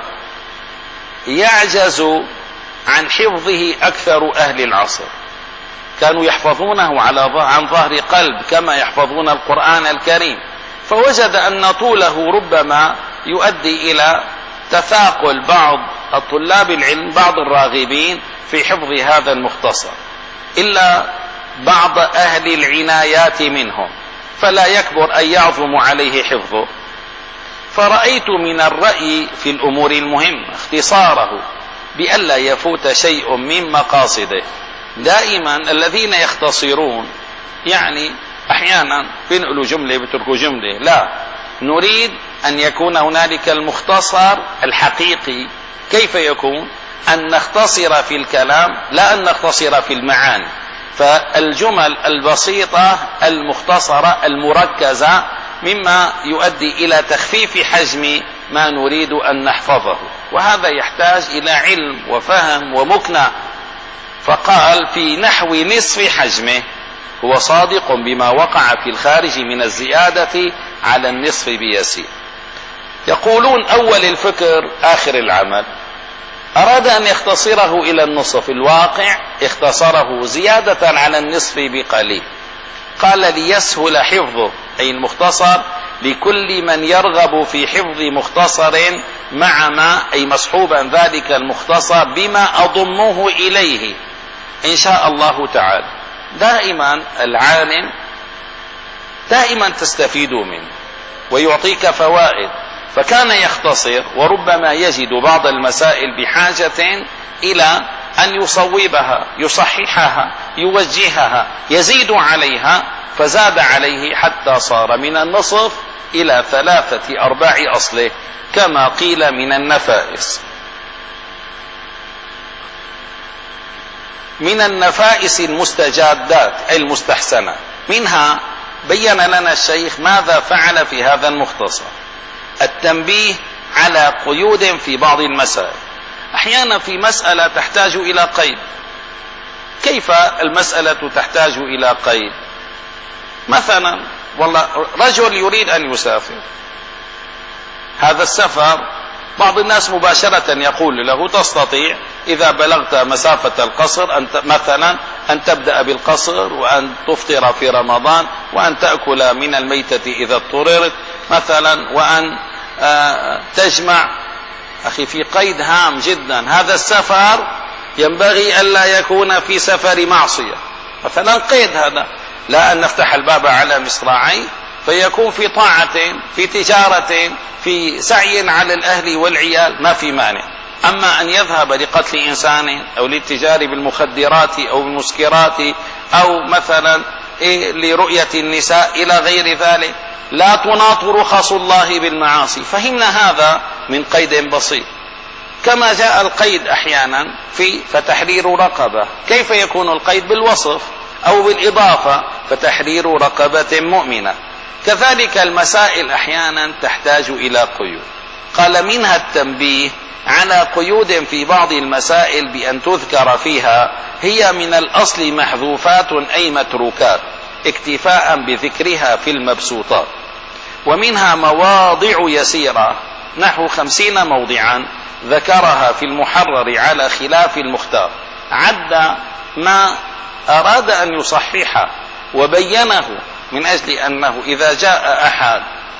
يعجز عن حفظه أكثر أهل العصر، كانوا يحفظونه على عن ظهر قلب كما يحفظون القرآن الكريم، فوجد أن طوله ربما يؤدي إلى تثاقل بعض الطلاب العلم، بعض الراغبين في حفظ هذا المختصر، إلا بعض أهل العنايات منهم، فلا يكبر أن يعظم عليه حفظه. فرأيت من الرأي في الأمور المهمة اختصاره بألا يفوت شيء من مقاصده. دائما الذين يختصرون يعني أحيانا بينقلوا جملة بتركوا جملة، لا، نريد أن يكون هنالك المختصر الحقيقي. كيف يكون؟ أن نختصر في الكلام لا أن نختصر في المعاني، فالجمل البسيطة المختصرة المركزة مما يؤدي إلى تخفيف حجم ما نريد أن نحفظه، وهذا يحتاج إلى علم وفهم ومكنة. فقال في نحو نصف حجمه، هو صادق بما وقع في الخارج من الزيادة على النصف بيسير. يقولون أول الفكر آخر العمل، أراد أن يختصره إلى النصف، الواقع اختصره زيادة على النصف بقليل. قال ليسهل حفظه، أي المختصر لكل من يرغب في حفظ مختصر مع ما أي مصحوبا ذلك المختصر بما أضمه إليه إن شاء الله تعالى. دائما العالم دائما تستفيد منه ويعطيك فوائد، فكان يختصر وربما يجد بعض المسائل بحاجة إلى أن يصوبها، يصححها، يوجهها، يزيد عليها، فزاد عليه حتى صار من النصف إلى ثلاثة أرباع أصله كما قيل من النفائس. من النفائس المستجادات أي المستحسنة، منها بين لنا الشيخ ماذا فعل في هذا المختصر: التنبيه على قيود في بعض المسائل. أحيانا في مسألة تحتاج إلى قيد. كيف المسألة تحتاج إلى قيد؟ مثلا والله رجل يريد أن يسافر، هذا السفر بعض الناس مباشرة يقول له تستطيع إذا بلغت مسافة القصر أن مثلا أن تبدأ بالقصر، وأن تفطر في رمضان، وأن تأكل من الميتة إذا اضطررت مثلا، وأن تجمع. أخي في قيد هام جدا، هذا السفر ينبغي ألا يكون في سفر معصية مثلا، قيد هذا، لا أن نفتح الباب على مصراعي، فيكون في طاعة، في تجارة، في سعي على الأهل والعيال، ما في مانع. أما أن يذهب لقتل إنسان أو للتجار بالمخدرات أو بالمسكرات أو مثلا إيه لرؤية النساء إلى غير ذلك، لا تناط رخص الله بالمعاصي. فهمنا هذا من قيد بسيط. كما جاء القيد أحيانا في فتحرير رقبة، كيف يكون القيد؟ بالوصف أو بالإضافة، فتحرير رقبة مؤمنة. كذلك المسائل أحيانا تحتاج إلى قيود، قال منها التنبيه على قيود في بعض المسائل بأن تذكر فيها هي من الأصل محذوفات أي متروكات، اكتفاء بذكرها في المبسوطات. ومنها مواضع يسيرة نحو خمسين موضعا ذكرها في المحرر على خلاف المختار، عد ما أراد أن يصححه وبينه، من أجل أنه إذا جاء أحد،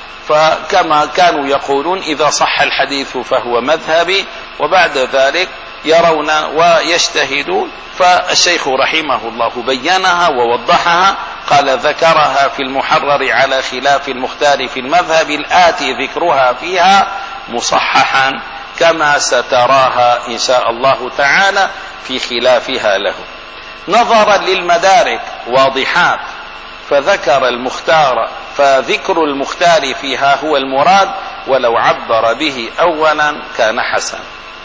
فكما كانوا يقولون إذا صح الحديث فهو مذهبي، وبعد ذلك يرون ويجتهدون، فالشيخ رحمه الله بينها ووضحها، قال ذكرها في المحرر على خلاف المختار في المذهب الآتي ذكرها فيها مصححا كما ستراها إن شاء الله تعالى في خلافها له. نظرا للمدارك واضحات فذكر المختار، فذكر المختار فيها هو المراد، ولو عبر به أولا كان حسن.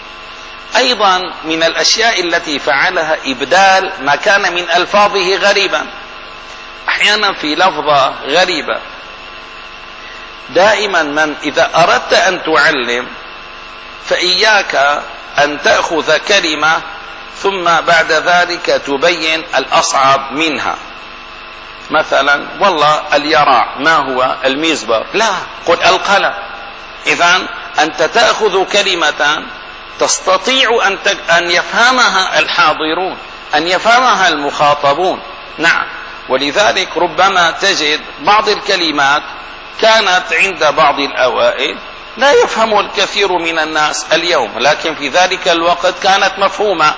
أيضا من الأشياء التي فعلها إبدال ما كان من ألفاظه غريبا. أحيانا في لفظة غريبة، دائما من إذا أردت أن تعلم فإياك أن تأخذ كلمة ثم بعد ذلك تبين الأصعب منها. مثلا والله اليراع ما هو المزبر؟ لا، قل القلم. إذن أنت تأخذ كلمة تستطيع أن أن يفهمها الحاضرون، أن يفهمها المخاطبون. نعم، ولذلك ربما تجد بعض الكلمات كانت عند بعض الأوائل لا يفهم الكثير من الناس اليوم، لكن في ذلك الوقت كانت مفهومة.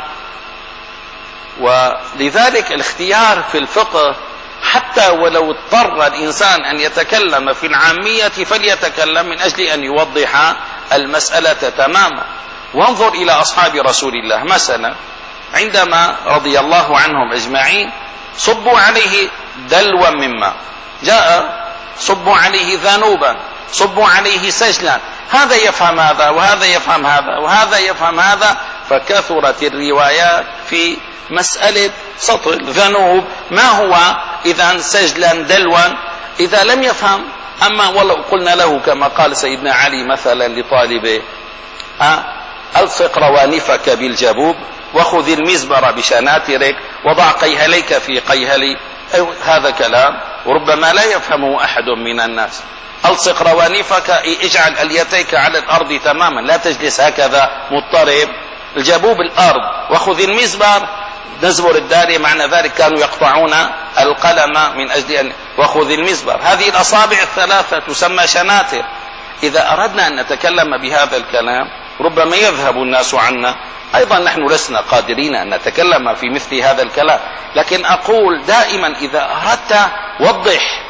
ولذلك الاختيار في الفقه حتى ولو اضطر الإنسان أن يتكلم في العامية فليتكلم من أجل أن يوضح المسألة تماما. وانظر إلى أصحاب رسول الله مثلا عندما رضي الله عنهم أجمعين صبوا عليه دلوا مما جاء، صبوا عليه ذنوبا، صبوا عليه سجلا، هذا يفهم هذا وهذا يفهم هذا وهذا يفهم هذا، فكثرت الروايات في مسألة سطل ذنوب ما هو إذا سجلا دلوا إذا لم يفهم. أما ولو قلنا له كما قال سيدنا علي مثلا لطالبه أه ألصق روانفك بالجبوب وخذ المزبر بشناترك وضع قيهليك في قيهلي، أيوة هذا كلام وربما لا يفهمه أحد من الناس. ألصق روانفك اجعل اليتيك على الأرض تماما، لا تجلس هكذا مضطرب، الجبوب الأرض، وخذ المزبر نزبر الداري، معنى ذلك كانوا يقطعون القلم من أجل أن وخذ المزبر. هذه الأصابع الثلاثة تسمى شناتر. إذا أردنا أن نتكلم بهذا الكلام ربما يذهب الناس عنا، أيضا نحن لسنا قادرين أن نتكلم في مثل هذا الكلام، لكن أقول دائما إذا أردت وضح،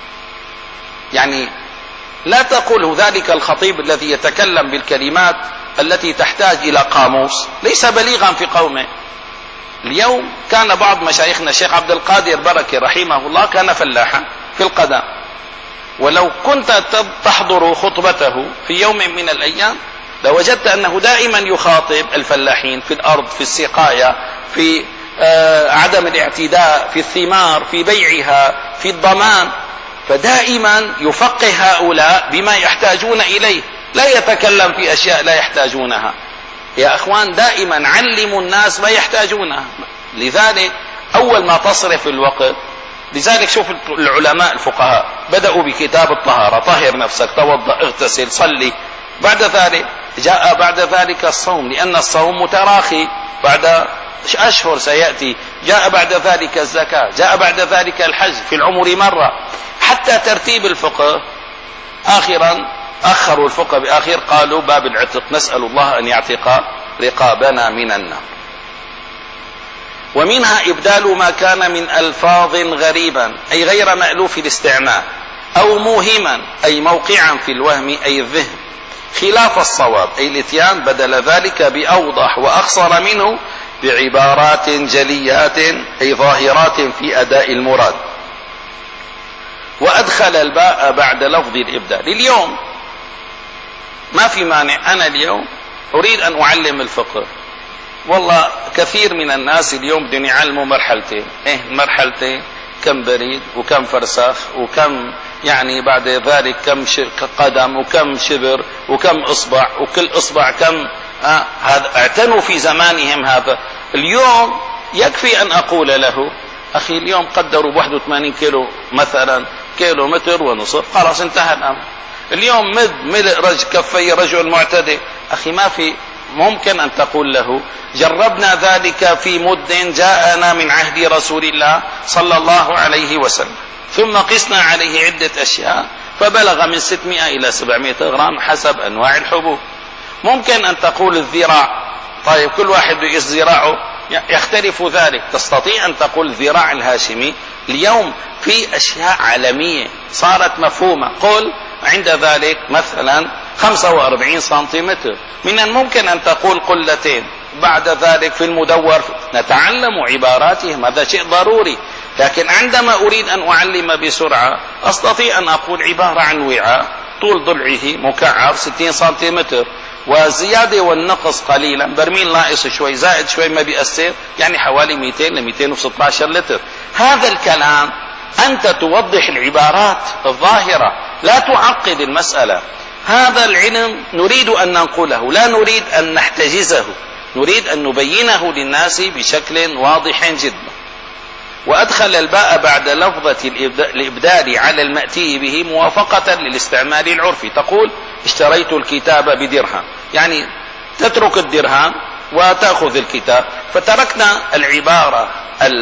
يعني لا تقول ذلك الخطيب الذي يتكلم بالكلمات التي تحتاج إلى قاموس ليس بليغا في قومه. اليوم كان بعض مشايخنا الشيخ عبد القادر بركة رحمه الله كان فلاحا في القدم، ولو كنت تحضر خطبته في يوم من الأيام لوجدت أنه دائما يخاطب الفلاحين في الأرض، في السقاية، في آه عدم الاعتداء في الثمار، في بيعها، في الضمان. فدائما يفقه هؤلاء بما يحتاجون إليه، لا يتكلم في أشياء لا يحتاجونها. يا أخوان دائما علموا الناس ما يحتاجونها. لذلك أول ما تصرف الوقت، لذلك شوف العلماء الفقهاء بدأوا بكتاب الطهارة، طهر نفسك، توضأ، اغتسل، صلي. بعد ذلك جاء بعد ذلك الصوم، لأن الصوم متراخي بعد أشهر سيأتي. جاء بعد ذلك الزكاة، جاء بعد ذلك الحج في العمر مرة، حتى ترتيب الفقه. آخرا أخروا الفقه بآخر، قالوا باب العتق، نسأل الله أن يعتق رقابنا من النار. ومنها إبدال ما كان من ألفاظ غريبا أي غير مألوف الاستعمال، أو موهما أي موقعا في الوهم أي الذهن، خلاف الصواب أي الاتيان بدل ذلك بأوضح وأقصر منه بعبارات جليات أي ظاهرات في أداء المراد. وأدخل الباء بعد لفظ الإبدال. اليوم ما في مانع أنا اليوم أريد أن أعلم الفقه، والله كثير من الناس اليوم بدهم يعلموا مرحلتين. إيه مرحلتين؟ كم بريد وكم فرسخ وكم يعني بعد ذلك كم قدم وكم شبر وكم إصبع وكل إصبع كم. آه هذا اعتنوا في زمانهم هذا. اليوم يكفي أن أقول له أخي اليوم قدروا واحد وثمانين كيلو مثلا، كيلو متر ونصف، خلاص انتهى الأمر. اليوم مد ملء رج كفي رجل معتدل، أخي ما في ممكن أن تقول له جربنا ذلك في مد جاءنا من عهد رسول الله صلى الله عليه وسلم، ثم قسنا عليه عدة أشياء فبلغ من ستمائة إلى سبعمائة غرام حسب أنواع الحبوب. ممكن أن تقول الذراع، طيب كل واحد يقيس ذراعه يختلف ذلك. تستطيع أن تقول الذراع الهاشمي. اليوم في أشياء عالمية صارت مفهومة. قل عند ذلك مثلا خمسة وأربعين سنتيمتر، من الممكن أن تقول قلتين. بعد ذلك في المدور نتعلم عباراتهم، هذا شيء ضروري. لكن عندما أريد أن أعلم بسرعة أستطيع أن أقول عبارة عن وعاء طول ضلعه مكعب ستين سنتيمتر، وزيادة والنقص قليلا، برميل ناقص شوي زائد شوي ما بيأثر، يعني حوالي مئتين ل مئتين وستة عشر لتر. هذا الكلام أنت توضح العبارات الظاهرة، لا تعقد المسألة. هذا العلم نريد أن ننقله، لا نريد أن نحتجزه، نريد أن نبينه للناس بشكل واضح جدا. وأدخل الباء بعد لفظة الإبدال على المأتي به موافقة للاستعمال العرفي. تقول اشتريت الكتاب بدرهم، يعني تترك الدرهم وتأخذ الكتاب. فتركنا العبارة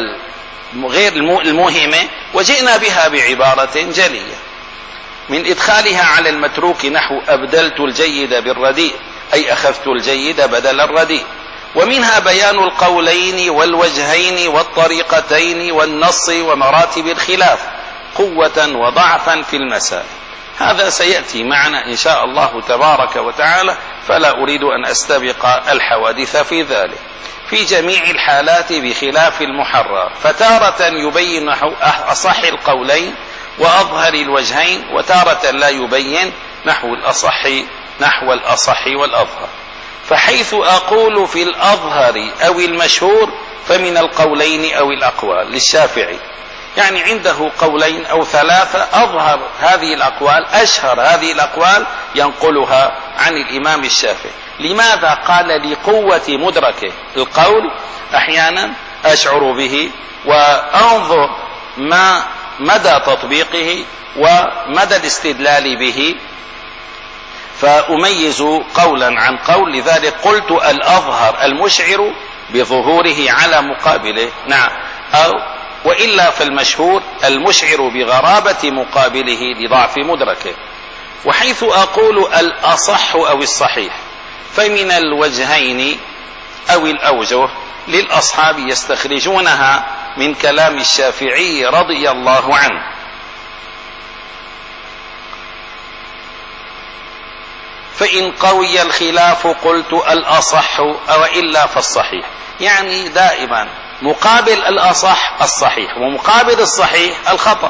غير الموهمة وجئنا بها بعبارة جلية من إدخالها على المتروك، نحو أبدلت الجيد بالرديء أي أخذت الجيد بدل الرديء. ومنها بيان القولين والوجهين والطريقتين والنص ومراتب الخلاف قوة وضعفا في المسائل. هذا سيأتي معنا إن شاء الله تبارك وتعالى، فلا أريد أن أستبق الحوادث في ذلك. في جميع الحالات بخلاف المحرر، فتارة يبين نحو أصح القولين وأظهر الوجهين، وتارة لا يبين نحو الأصح نحو الأصح والأظهر. فحيث أقول في الأظهر أو المشهور فمن القولين أو الأقوال للشافعي، يعني عنده قولين أو ثلاثة، أظهر هذه الأقوال أشهر هذه الأقوال ينقلها عن الإمام الشافعي. لماذا؟ قال لقوة مدركه القول، أحيانا أشعر به وأنظر ما مدى تطبيقه ومدى الاستدلال به، فأميز قولا عن قول. لذلك قلت الأظهر المشعر بظهوره على مقابله، نعم، أو وإلا فالمشهور المشعر بغرابة مقابله لضعف مدركه. وحيث أقول الأصح أو الصحيح فمن الوجهين أو الأوجه للأصحاب يستخرجونها من كلام الشافعي رضي الله عنه. فإن قوي الخلاف قلت الأصح وإلا فالصحيح. يعني دائما مقابل الأصح الصحيح، ومقابل الصحيح الخطأ.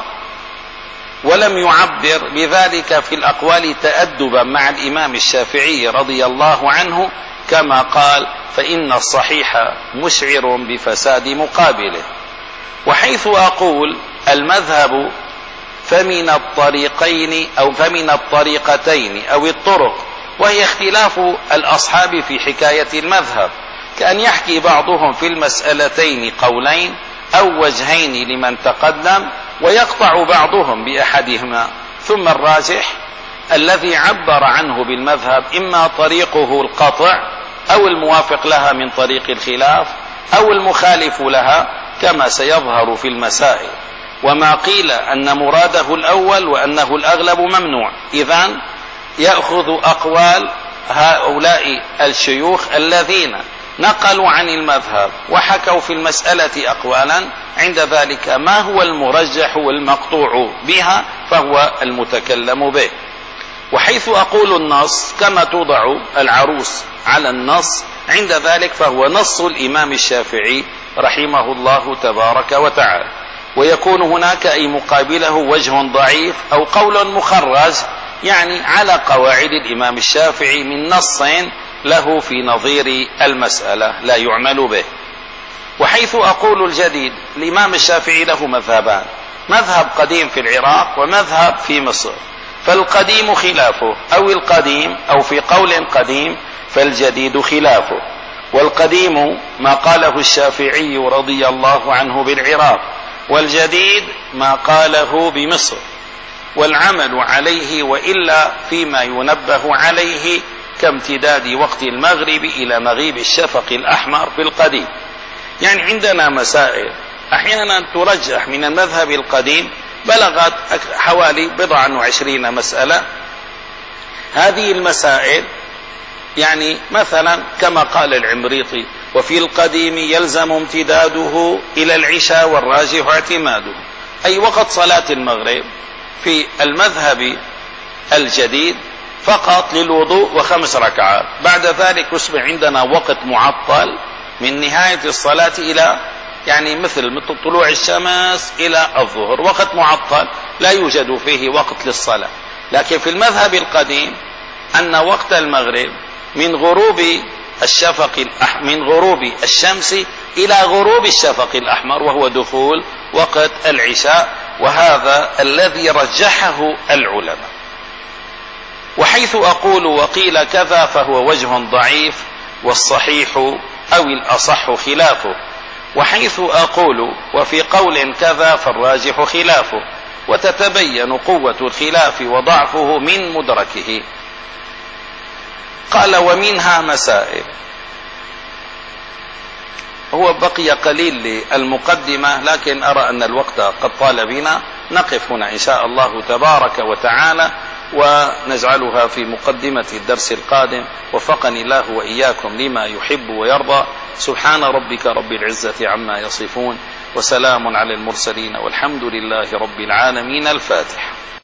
ولم يعبر بذلك في الأقوال تأدبا مع الإمام الشافعي رضي الله عنه، كما قال: فإن الصحيح مشعر بفساد مقابله. وحيث أقول المذهب فمن الطريقين أو فمن الطريقتين أو الطرق، وهي اختلاف الأصحاب في حكاية المذهب، كأن يحكي بعضهم في المسألتين قولين أو وجهين لمن تقدم، ويقطع بعضهم بأحدهما، ثم الراجح الذي عبر عنه بالمذهب إما طريقه القطع أو الموافق لها من طريق الخلاف أو المخالف لها، كما سيظهر في المسائل. وما قيل أن مراده الأول وأنه الأغلب ممنوع، إذن يأخذ أقوال هؤلاء الشيوخ الذين نقلوا عن المذهب وحكوا في المسألة أقوالا، عند ذلك ما هو المرجح والمقطوع بها فهو المتكلم به. وحيث أقول النص كما توضع العروس على النص، عند ذلك فهو نص الإمام الشافعي رحمه الله تبارك وتعالى، ويكون هناك أي مقابله وجه ضعيف أو قول مخرج، يعني على قواعد الإمام الشافعي من نص له في نظير المسألة لا يعمل به. وحيث أقول الجديد، الإمام الشافعي له مذهبان: مذهب قديم في العراق ومذهب في مصر، فالقديم خلافه، أو القديم أو في قول قديم فالجديد خلافه. والقديم ما قاله الشافعي رضي الله عنه بالعراق، والجديد ما قاله بمصر، والعمل عليه وإلا فيما ينبه عليه كامتداد وقت المغرب إلى مغيب الشفق الأحمر في القديم. يعني عندنا مسائل أحيانا ترجح من المذهب القديم بلغت حوالي بضعا وعشرين مسألة. هذه المسائل يعني مثلا كما قال العمريطي: وفي القديم يلزم امتداده إلى العشاء والراجح اعتماده، أي وقت صلاة المغرب في المذهب الجديد فقط للوضوء وخمس ركعات، بعد ذلك يصبح عندنا وقت معطل من نهاية الصلاة إلى يعني مثل مثل طلوع الشمس إلى الظهر، وقت معطل لا يوجد فيه وقت للصلاة. لكن في المذهب القديم أن وقت المغرب من غروب الشفق الأحمر من غروب الشمس إلى غروب الشفق الأحمر، وهو دخول وقت العشاء، وهذا الذي رجحه العلماء. وحيث أقول وقيل كذا فهو وجه ضعيف، والصحيح أو الأصح خلافه. وحيث أقول وفي قول كذا فالراجح خلافه، وتتبين قوة الخلاف وضعفه من مدركه. قال: ومنها مسائل. هو بقي قليل للمقدمة، لكن أرى أن الوقت قد طال بنا، نقف هنا إن شاء الله تبارك وتعالى، ونجعلها في مقدمة الدرس القادم. وفقني الله وإياكم لما يحب ويرضى. سبحان ربك رب العزة عما يصفون، وسلام على المرسلين، والحمد لله رب العالمين. الفاتحة.